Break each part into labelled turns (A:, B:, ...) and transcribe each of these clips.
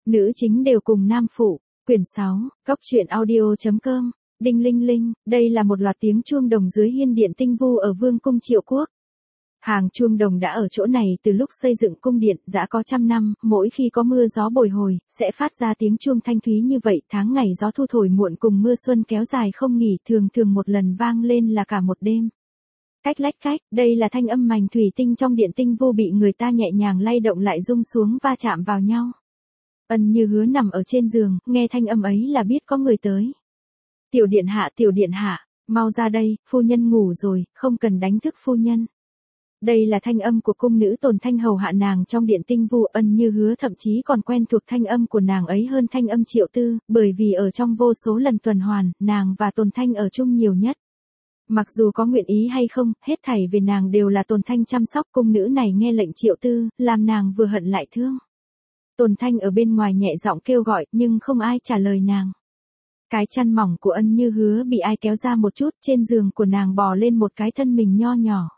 A: Nữ chính đều cùng nam phụ. Quyển 6, Cóc truyện audio.com. Đinh linh linh, đây là một loạt tiếng chuông đồng dưới hiên điện Tinh Vu ở Vương cung Triệu Quốc. Hàng chuông đồng đã ở chỗ này từ lúc xây dựng cung điện đã có trăm năm, mỗi khi có mưa gió bồi hồi, sẽ phát ra tiếng chuông thanh thúy như vậy, tháng ngày gió thu thổi muộn cùng mưa xuân kéo dài không nghỉ, thường thường một lần vang lên là cả một đêm. Cách lách cách, đây là thanh âm mảnh thủy tinh trong điện Tinh Vu bị người ta nhẹ nhàng lay động lại rung xuống va chạm vào nhau. Ân Như Hứa nằm ở trên giường, nghe thanh âm ấy là biết có người tới. Tiểu điện hạ, mau ra đây, phu nhân ngủ rồi, không cần đánh thức phu nhân. Đây là thanh âm của cung nữ Tồn Thanh hầu hạ nàng trong điện Tinh Vu. Ân Như Hứa thậm chí còn quen thuộc thanh âm của nàng ấy hơn thanh âm Triệu Tư, bởi vì ở trong vô số lần tuần hoàn, nàng và Tồn Thanh ở chung nhiều nhất. Mặc dù có nguyện ý hay không, hết thảy về nàng đều là Tồn Thanh chăm sóc. Cung nữ này nghe lệnh Triệu Tư, làm nàng vừa hận lại thương. Tồn Thanh ở bên ngoài nhẹ giọng kêu gọi, nhưng không ai trả lời nàng. Cái chăn mỏng của Ân Như Hứa bị ai kéo ra một chút, trên giường của nàng bò lên một cái thân mình nho nhỏ.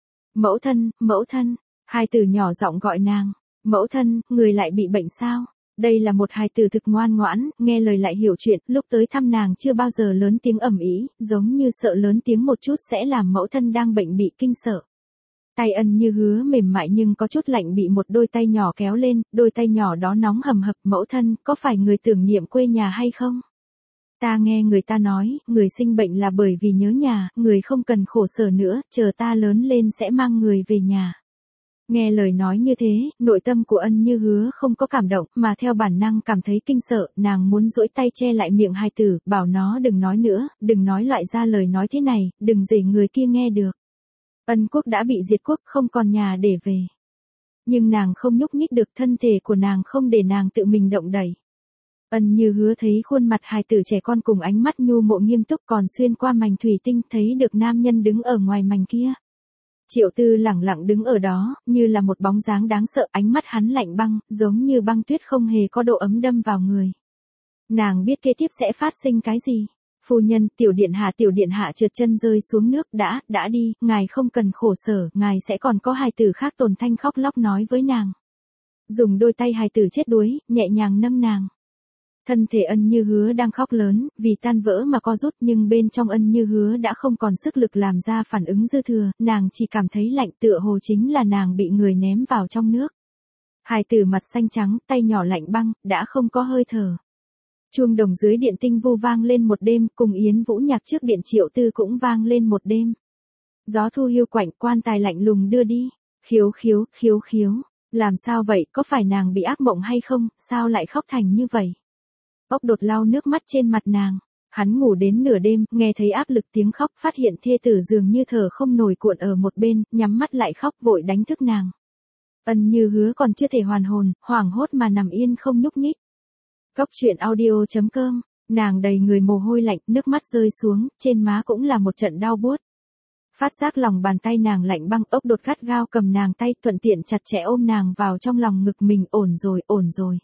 A: Mẫu thân, hai từ nhỏ giọng gọi nàng. Mẫu thân, người lại bị bệnh sao? Đây là một hài tử thực ngoan ngoãn, nghe lời lại hiểu chuyện, lúc tới thăm nàng chưa bao giờ lớn tiếng ầm ĩ, giống như sợ lớn tiếng một chút sẽ làm mẫu thân đang bệnh bị kinh sợ. Tay Ân Như Hứa mềm mại nhưng có chút lạnh bị một đôi tay nhỏ kéo lên, đôi tay nhỏ đó nóng hầm hập. Mẫu thân, có phải người tưởng niệm quê nhà hay không? Ta nghe người ta nói, người sinh bệnh là bởi vì nhớ nhà, người không cần khổ sở nữa, chờ ta lớn lên sẽ mang người về nhà. Nghe lời nói như thế, nội tâm của Ân Như Hứa không có cảm động, mà theo bản năng cảm thấy kinh sợ, nàng muốn duỗi tay che lại miệng hài tử, bảo nó đừng nói nữa, đừng nói loại ra lời nói thế này, đừng để người kia nghe được. Ân quốc đã bị diệt quốc, không còn nhà để về. Nhưng nàng không nhúc nhích được, thân thể của nàng không để nàng tự mình động đẩy. Ân Như Hứa thấy khuôn mặt hài tử trẻ con cùng ánh mắt nhu mộ nghiêm túc, còn xuyên qua mảnh thủy tinh thấy được nam nhân đứng ở ngoài mảnh kia. Triệu Tư lẳng lặng đứng ở đó, như là một bóng dáng đáng sợ, ánh mắt hắn lạnh băng, giống như băng tuyết không hề có độ ấm đâm vào người. Nàng biết kế tiếp sẽ phát sinh cái gì. Phu nhân, tiểu điện hạ trượt chân rơi xuống nước. Đã đi, ngài không cần khổ sở, ngài sẽ còn có hài tử khác. Tồn Thanh khóc lóc nói với nàng. Dùng đôi tay hài tử chết đuối, nhẹ nhàng nâng nàng. Thân thể Ân Như Hứa đang khóc lớn, vì tan vỡ mà co rút, nhưng bên trong Ân Như Hứa đã không còn sức lực làm ra phản ứng dư thừa, nàng chỉ cảm thấy lạnh, tựa hồ chính là nàng bị người ném vào trong nước. Hài tử mặt xanh trắng, tay nhỏ lạnh băng, đã không có hơi thở. Chuông đồng dưới điện Tinh Vu vang lên một đêm, cùng Yến Vũ nhạc trước điện Triệu Tư cũng vang lên một đêm. Gió thu hiu quạnh, quan tài lạnh lùng đưa đi. Khiếu. Làm sao vậy, có phải nàng bị ác mộng hay không, sao lại khóc thành như vậy? Ốc Đột lau nước mắt trên mặt nàng. Hắn ngủ đến nửa đêm, nghe thấy áp lực tiếng khóc, phát hiện thê tử dường như thở không nổi cuộn ở một bên, nhắm mắt lại khóc, vội đánh thức nàng. Ân Như Hứa còn chưa thể hoàn hồn, hoảng hốt mà nằm yên không nhúc nhích. Cóc truyện audio.com, nàng đầy người mồ hôi lạnh, nước mắt rơi xuống, trên má cũng là một trận đau buốt. Phát giác lòng bàn tay nàng lạnh băng, Ốc Đột gắt gao cầm nàng tay, thuận tiện chặt chẽ ôm nàng vào trong lòng ngực mình. Ổn rồi.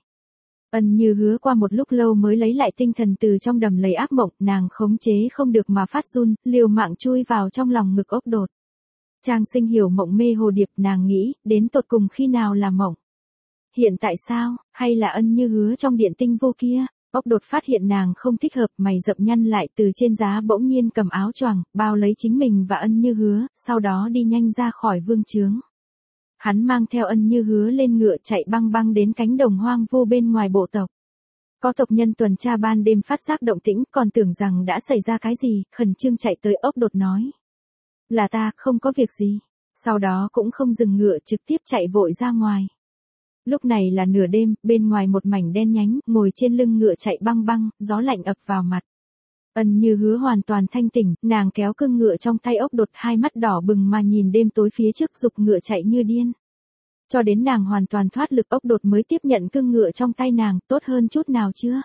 A: Ân Như Hứa qua một lúc lâu mới lấy lại tinh thần từ trong đầm lầy ác mộng, nàng khống chế không được mà phát run, liều mạng chui vào trong lòng ngực Ốc Đột. Trang Sinh hiểu mộng mê hồ điệp, nàng nghĩ, đến tột cùng khi nào là mộng? Hiện tại sao, hay là Ân Như Hứa trong điện Tinh Vu kia? Ốc Đột phát hiện nàng không thích hợp, mày rậm nhăn lại, từ trên giá bỗng nhiên cầm áo choàng, bao lấy chính mình và Ân Như Hứa, sau đó đi nhanh ra khỏi vương chướng. Hắn mang theo Ân Như Hứa lên ngựa chạy băng đến cánh đồng hoang vu bên ngoài bộ tộc. Có tộc nhân tuần tra ban đêm phát giác động tĩnh, còn tưởng rằng đã xảy ra cái gì, khẩn trương chạy tới. Ốc Đột nói. Là ta, không có việc gì. Sau đó cũng không dừng ngựa, trực tiếp chạy vội ra ngoài. Lúc này là nửa đêm, bên ngoài một mảnh đen nhánh, ngồi trên lưng ngựa chạy băng, gió lạnh ập vào mặt. Ân Như Hứa hoàn toàn thanh tỉnh, nàng kéo cương ngựa trong tay Ốc Đột, hai mắt đỏ bừng mà nhìn đêm tối phía trước, giục ngựa chạy như điên. Cho đến nàng hoàn toàn thoát lực, Ốc Đột mới tiếp nhận cương ngựa trong tay nàng. Tốt hơn chút nào chưa?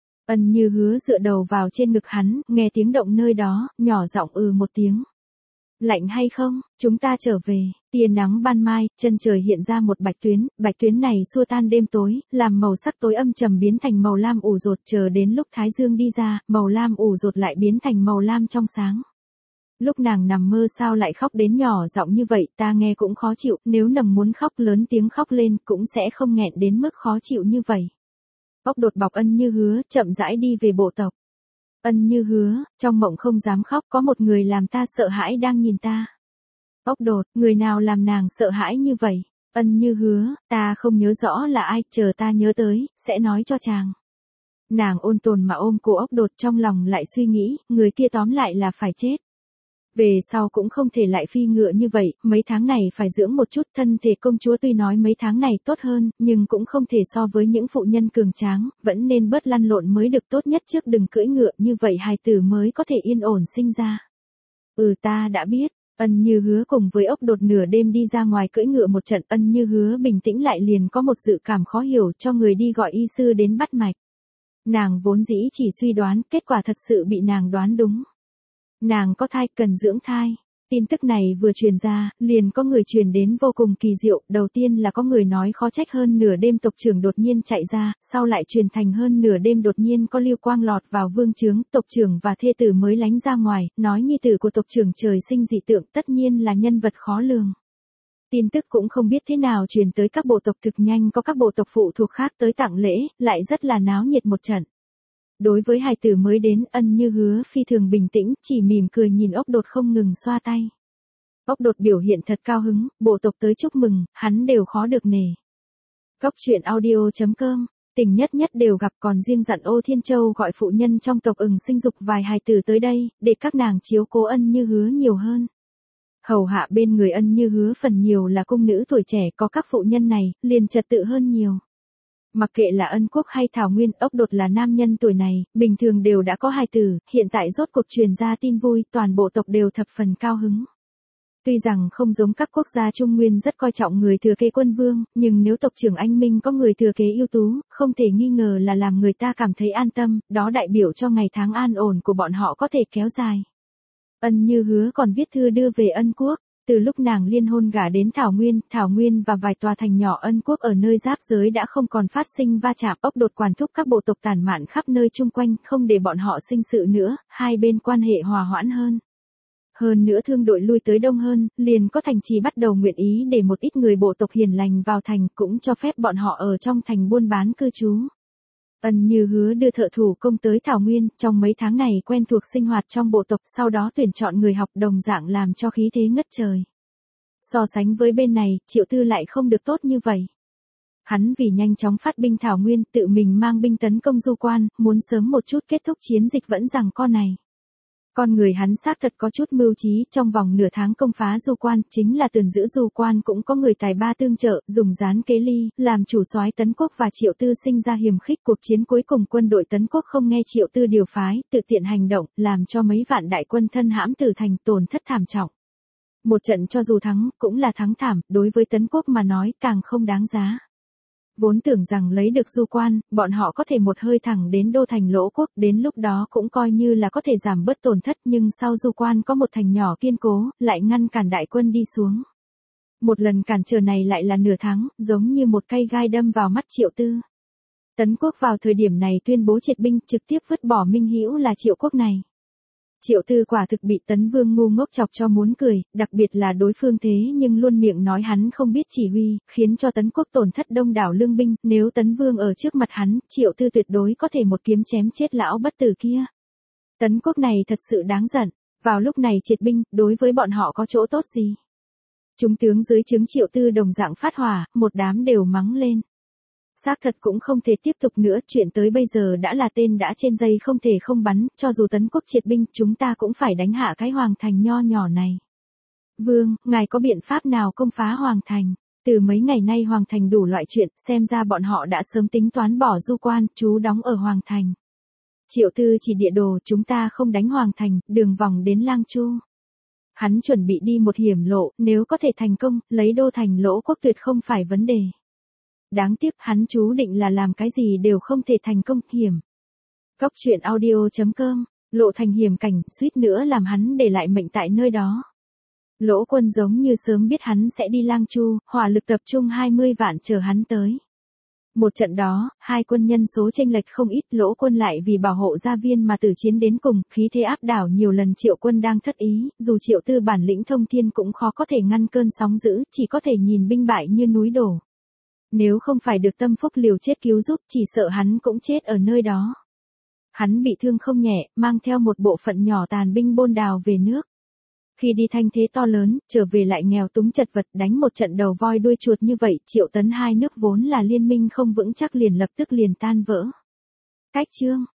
A: Ân Như Hứa dựa đầu vào trên ngực hắn, nghe tiếng động nơi đó, nhỏ giọng một tiếng. Lạnh hay không, chúng ta trở về. Tia nắng ban mai, chân trời hiện ra một bạch tuyến này xua tan đêm tối, làm màu sắc tối âm trầm biến thành màu lam ủ rột, chờ đến lúc thái dương đi ra, màu lam ủ rột lại biến thành màu lam trong sáng. Lúc nàng nằm mơ sao lại khóc đến nhỏ giọng như vậy, ta nghe cũng khó chịu, nếu nằm muốn khóc lớn tiếng khóc lên cũng sẽ không nghẹn đến mức khó chịu như vậy. Ốc đột bọc Ân Như Hứa, chậm rãi đi về bộ tộc. Ân Như Hứa, trong mộng không dám khóc, có một người làm ta sợ hãi đang nhìn ta. Ốc đột, người nào làm nàng sợ hãi như vậy? Ân Như Hứa, ta không nhớ rõ là ai, chờ ta nhớ tới, sẽ nói cho chàng. Nàng ôn tồn mà ôm cổ ốc đột, trong lòng lại suy nghĩ, người kia tóm lại là phải chết. Về sau cũng không thể lại phi ngựa như vậy, mấy tháng này phải dưỡng một chút, thân thể công chúa tuy nói mấy tháng này tốt hơn, nhưng cũng không thể so với những phụ nhân cường tráng, vẫn nên bớt lăn lộn mới được, tốt nhất trước đừng cưỡi ngựa, như vậy hài tử mới có thể yên ổn sinh ra. Ta đã biết. Ân Như Hứa cùng với ốc đột nửa đêm đi ra ngoài cưỡi ngựa một trận. Ân Như Hứa bình tĩnh lại liền có một dự cảm khó hiểu, cho người đi gọi y sư đến bắt mạch. Nàng vốn dĩ chỉ suy đoán, kết quả thật sự bị nàng đoán đúng. Nàng có thai, cần dưỡng thai. Tin tức này vừa truyền ra, liền có người truyền đến vô cùng kỳ diệu. Đầu tiên là có người nói khó trách hơn nửa đêm tộc trưởng đột nhiên chạy ra, sau lại truyền thành hơn nửa đêm đột nhiên có lưu quang lọt vào vương trướng, tộc trưởng và thê tử mới lánh ra ngoài, nói nhi tử của tộc trưởng trời sinh dị tượng, tất nhiên là nhân vật khó lường. Tin tức cũng không biết thế nào truyền tới các bộ tộc, thực nhanh có các bộ tộc phụ thuộc khác tới tặng lễ, lại rất là náo nhiệt một trận. Đối với hài tử mới đến, Ân Như Hứa phi thường bình tĩnh, chỉ mỉm cười nhìn ốc đột không ngừng xoa tay. Ốc đột biểu hiện thật cao hứng, bộ tộc tới chúc mừng, hắn đều khó được nể. Cóc truyện audio.com, tình nhất nhất đều gặp, còn riêng dặn Ô Thiên Châu gọi phụ nhân trong tộc sinh dục vài hài tử tới đây, để các nàng chiếu cố Ân Như Hứa nhiều hơn. Hầu hạ bên người Ân Như Hứa phần nhiều là cung nữ tuổi trẻ, có các phụ nhân này, liền trật tự hơn nhiều. Mặc kệ là Ân Quốc hay Thảo Nguyên, ốc đột là nam nhân tuổi này, bình thường đều đã có hài tử, hiện tại rốt cuộc truyền ra tin vui, toàn bộ tộc đều thập phần cao hứng. Tuy rằng không giống các quốc gia Trung Nguyên rất coi trọng người thừa kế quân vương, nhưng nếu tộc trưởng anh minh có người thừa kế ưu tú, không thể nghi ngờ là làm người ta cảm thấy an tâm, đó đại biểu cho ngày tháng an ổn của bọn họ có thể kéo dài. Ân Như Hứa còn viết thư đưa về Ân Quốc. Từ lúc nàng liên hôn gả đến Thảo Nguyên và vài tòa thành nhỏ Ân Quốc ở nơi giáp giới đã không còn phát sinh va chạm, ốc đột quản thúc các bộ tộc tản mạn khắp nơi chung quanh, không để bọn họ sinh sự nữa, hai bên quan hệ hòa hoãn hơn. Hơn nữa thương đội lui tới đông hơn, liền có thành trì bắt đầu nguyện ý để một ít người bộ tộc hiền lành vào thành, cũng cho phép bọn họ ở trong thành buôn bán cư trú. Ân Như Hứa đưa thợ thủ công tới Thảo Nguyên, trong mấy tháng này quen thuộc sinh hoạt trong bộ tộc, sau đó tuyển chọn người học đồng dạng làm cho khí thế ngất trời. So sánh với bên này, Triệu Tư lại không được tốt như vậy. Hắn vì nhanh chóng phát binh Thảo Nguyên, tự mình mang binh tấn công Du Quan, muốn sớm một chút kết thúc chiến dịch vẫn giằng co này. Con người hắn xác thật có chút mưu trí, trong vòng nửa tháng công phá Du Quan, chính là Tần giữ Du Quan cũng có người tài ba tương trợ, dùng gián kế ly, làm chủ soái Tấn Quốc và Triệu Tư sinh ra hiềm khích. Cuộc chiến cuối cùng quân đội Tấn Quốc không nghe Triệu Tư điều phái, tự tiện hành động, làm cho mấy vạn đại quân thân hãm từ thành, tổn thất thảm trọng. Một trận cho dù thắng, cũng là thắng thảm, đối với Tấn Quốc mà nói càng không đáng giá. Vốn tưởng rằng lấy được Du Quan, bọn họ có thể một hơi thẳng đến đô thành Lỗ Quốc, đến lúc đó cũng coi như là có thể giảm bớt tổn thất, nhưng sau Du Quan có một thành nhỏ kiên cố, lại ngăn cản đại quân đi xuống. Một lần cản trở này lại là nửa tháng, giống như một cây gai đâm vào mắt Triệu Tư. Tấn Quốc vào thời điểm này tuyên bố triệt binh, trực tiếp vứt bỏ Minh Hữu là Triệu Quốc này. Triệu Tư quả thực bị Tấn Vương ngu ngốc chọc cho muốn cười, đặc biệt là đối phương thế nhưng luôn miệng nói hắn không biết chỉ huy, khiến cho Tấn Quốc tổn thất đông đảo lương binh, nếu Tấn Vương ở trước mặt hắn, Triệu Tư tuyệt đối có thể một kiếm chém chết lão bất tử kia. Tấn Quốc này thật sự đáng giận, vào lúc này triệt binh, đối với bọn họ có chỗ tốt gì? Chúng tướng dưới trướng Triệu Tư đồng dạng phát hỏa, một đám đều mắng lên. Xác thật cũng không thể tiếp tục nữa, chuyện tới bây giờ đã là tên đã trên dây không thể không bắn, cho dù Tấn Quốc triệt binh, chúng ta cũng phải đánh hạ cái hoàng thành nho nhỏ này. Vương, ngài có biện pháp nào công phá hoàng thành? Từ mấy ngày nay hoàng thành đủ loại chuyện, xem ra bọn họ đã sớm tính toán bỏ Du Quan, trú đóng ở hoàng thành. Triệu Tư chỉ địa đồ, chúng ta không đánh hoàng thành, đường vòng đến Lang Chu. Hắn chuẩn bị đi một hiểm lộ, nếu có thể thành công, lấy đô thành Lỗ Quốc tuyệt không phải vấn đề. Đáng tiếc hắn chú định là làm cái gì đều không thể thành công, hiểm. Cóc truyện audio.com, lộ thành hiểm cảnh, suýt nữa làm hắn để lại mệnh tại nơi đó. Lỗ Quân giống như sớm biết hắn sẽ đi Lang Chu, hỏa lực tập trung 20 vạn chờ hắn tới. Một trận đó, hai quân nhân số chênh lệch không ít, Lỗ Quân lại vì bảo hộ gia viên mà tử chiến đến cùng, khí thế áp đảo nhiều lần Triệu Quân đang thất ý, dù Triệu Tư bản lĩnh thông thiên cũng khó có thể ngăn cơn sóng dữ, chỉ có thể nhìn binh bại như núi đổ. Nếu không phải được Tâm Phúc liều chết cứu giúp, chỉ sợ hắn cũng chết ở nơi đó. Hắn bị thương không nhẹ, mang theo một bộ phận nhỏ tàn binh bôn đào về nước. Khi đi thanh thế to lớn, trở về lại nghèo túng chật vật, đánh một trận đầu voi đuôi chuột như vậy, Triệu Tấn hai nước vốn là liên minh không vững chắc lập tức tan vỡ. Cách chương